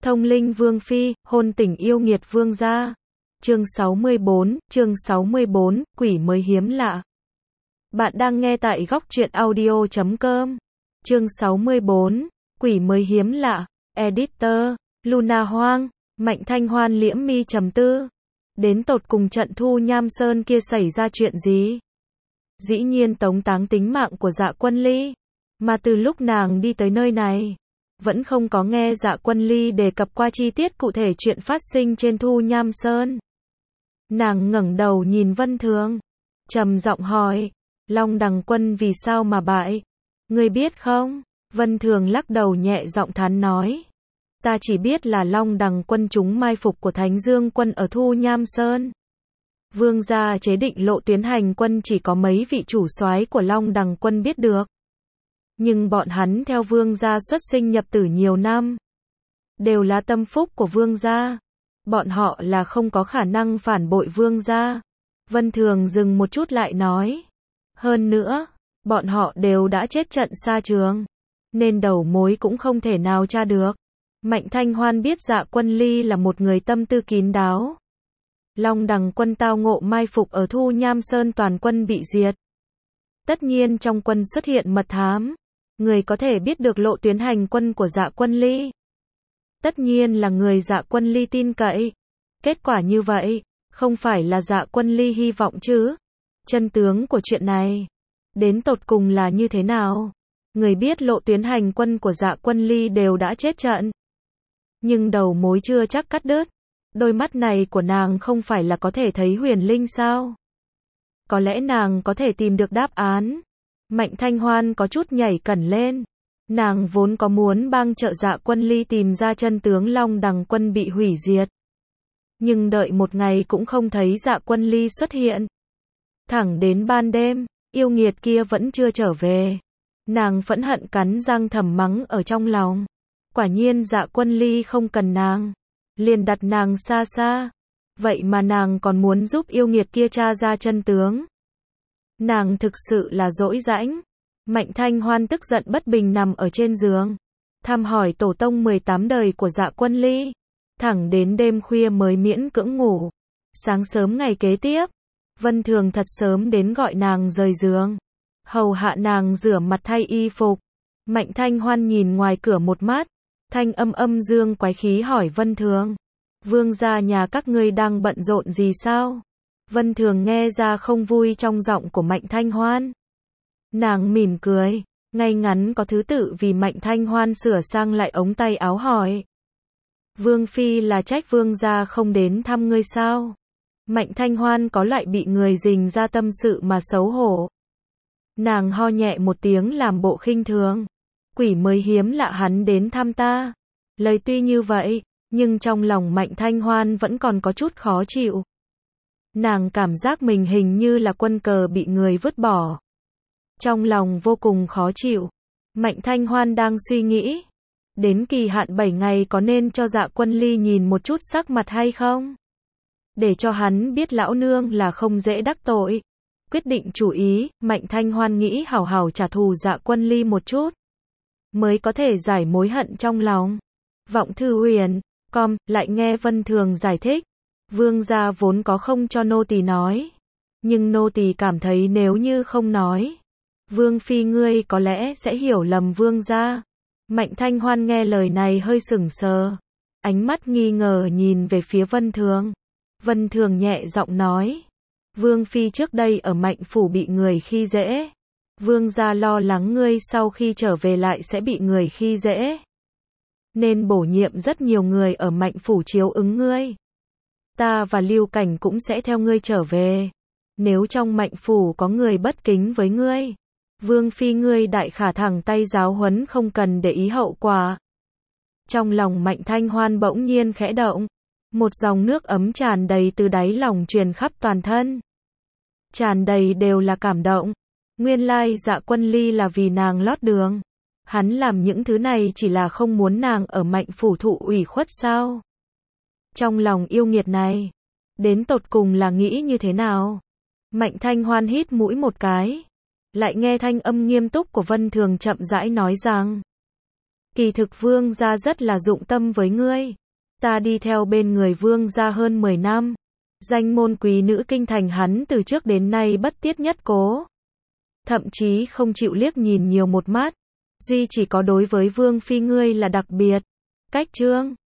Thông linh vương phi, hôn tình yêu nghiệt vương gia. Chương 64, quỷ mới hiếm lạ. Bạn đang nghe tại góc truyện audio.com. Chương 64, quỷ mới hiếm lạ. Editor, Luna Hoang, Mạnh Thanh Hoan liễm mi trầm tư. Đến tột cùng trận Thu Nham Sơn kia xảy ra chuyện gì? Dĩ nhiên tống táng tính mạng của Dạ Quân Ly. Mà từ lúc nàng đi tới nơi này, vẫn không có nghe Dạ Quân Ly đề cập qua chi tiết cụ thể chuyện phát sinh trên Thu Nham Sơn. Nàng ngẩng đầu nhìn Vân Thường, trầm giọng hỏi, Long Đằng Quân vì sao mà bại? Ngươi biết không? Vân Thường lắc đầu nhẹ giọng thán nói, ta chỉ biết là Long Đằng Quân trúng mai phục của Thánh Dương Quân ở Thu Nham Sơn. Vương gia chế định lộ tuyến hành quân chỉ có mấy vị chủ soái của Long Đằng Quân biết được. Nhưng bọn hắn theo vương gia xuất sinh nhập tử nhiều năm, đều là tâm phúc của vương gia. Bọn họ là không có khả năng phản bội vương gia. Vân Thường dừng một chút lại nói, hơn nữa, bọn họ đều đã chết trận xa trường, nên đầu mối cũng không thể nào tra được. Mạnh Thanh Hoan biết Dạ Quân Ly là một người tâm tư kín đáo. Long Đằng Quân tao ngộ mai phục ở Thu Nham Sơn, toàn quân bị diệt. Tất nhiên trong quân xuất hiện mật thám, người có thể biết được lộ tuyến hành quân của Dạ Quân Ly. Tất nhiên là người Dạ Quân Ly tin cậy. Kết quả như vậy, không phải là Dạ Quân Ly hy vọng chứ? Chân tướng của chuyện này, đến tột cùng là như thế nào? Người biết lộ tuyến hành quân của Dạ Quân Ly đều đã chết trận. Nhưng đầu mối chưa chắc cắt đứt. Đôi mắt này của nàng không phải là có thể thấy huyền linh sao? Có lẽ nàng có thể tìm được đáp án. Mạnh Thanh Hoan có chút nhảy cẩn lên. Nàng vốn có muốn bang trợ Dạ Quân Ly tìm ra chân tướng Long Đằng Quân bị hủy diệt. Nhưng đợi một ngày cũng không thấy Dạ Quân Ly xuất hiện. Thẳng đến ban đêm, yêu nghiệt kia vẫn chưa trở về. Nàng phẫn hận cắn răng thầm mắng ở trong lòng. Quả nhiên Dạ Quân Ly không cần nàng, liền đặt nàng xa xa. Vậy mà nàng còn muốn giúp yêu nghiệt kia tra ra chân tướng. Nàng thực sự là dỗi dãnh. Mạnh Thanh Hoan tức giận bất bình nằm ở trên giường, thăm hỏi tổ tông 18 đời của Dạ Quân Ly. Thẳng đến đêm khuya mới miễn cưỡng ngủ. Sáng sớm ngày kế tiếp, Vân Thường thật sớm đến gọi nàng rời giường, hầu hạ nàng rửa mặt thay y phục. Mạnh Thanh Hoan nhìn ngoài cửa một mắt, thanh âm dương quái khí hỏi Vân Thường, vương gia nhà các ngươi đang bận rộn gì sao? Vân Thường nghe ra không vui trong giọng của Mạnh Thanh Hoan. Nàng mỉm cười, ngay ngắn có thứ tự vì Mạnh Thanh Hoan sửa sang lại ống tay áo hỏi, Vương phi là trách vương gia không đến thăm ngươi sao? Mạnh Thanh Hoan có lại bị người rình ra tâm sự mà xấu hổ. Nàng ho nhẹ một tiếng làm bộ khinh thường, quỷ mới hiếm lạ hắn đến thăm ta. Lời tuy như vậy, nhưng trong lòng Mạnh Thanh Hoan vẫn còn có chút khó chịu. Nàng cảm giác mình hình như là quân cờ bị người vứt bỏ. Trong lòng vô cùng khó chịu. Mạnh Thanh Hoan đang suy nghĩ, đến kỳ hạn 7 ngày có nên cho Dạ Quân Ly nhìn một chút sắc mặt hay không? Để cho hắn biết lão nương là không dễ đắc tội. Quyết định chủ ý, Mạnh Thanh Hoan nghĩ hảo hảo trả thù Dạ Quân Ly một chút, mới có thể giải mối hận trong lòng. Vọng thư huyền, lại nghe Vân Thường giải thích. Vương gia vốn có không cho nô tỳ nói. Nhưng nô tỳ cảm thấy nếu như không nói, Vương phi ngươi có lẽ sẽ hiểu lầm vương gia. Mạnh Thanh Hoan nghe lời này hơi sững sờ. Ánh mắt nghi ngờ nhìn về phía Vân Thường. Vân Thường nhẹ giọng nói, Vương phi trước đây ở Mạnh phủ bị người khi dễ. Vương gia lo lắng ngươi sau khi trở về lại sẽ bị người khi dễ, nên bổ nhiệm rất nhiều người ở Mạnh phủ chiếu ứng ngươi. Ta và Lưu Cảnh cũng sẽ theo ngươi trở về. Nếu trong Mạnh phủ có người bất kính với ngươi, Vương phi ngươi đại khả thẳng tay giáo huấn không cần để ý hậu quả. Trong lòng Mạnh Thanh Hoan bỗng nhiên khẽ động. Một dòng nước ấm tràn đầy từ đáy lòng truyền khắp toàn thân. Tràn đầy đều là cảm động. Nguyên lai Dạ Quân Ly là vì nàng lót đường. Hắn làm những thứ này chỉ là không muốn nàng ở Mạnh phủ thụ ủy khuất sao? Trong lòng yêu nghiệt này, đến tột cùng là nghĩ như thế nào? Mạnh Thanh Hoan hít mũi một cái, lại nghe thanh âm nghiêm túc của Vân Thường chậm rãi nói rằng, Kỳ thực vương gia rất là dụng tâm với ngươi. Ta đi theo bên người vương gia hơn 10 năm. Danh môn quý nữ kinh thành hắn từ trước đến nay bất tiết nhất cố. Thậm chí không chịu liếc nhìn nhiều một mắt. Duy chỉ có đối với vương phi ngươi là đặc biệt. Cách trương.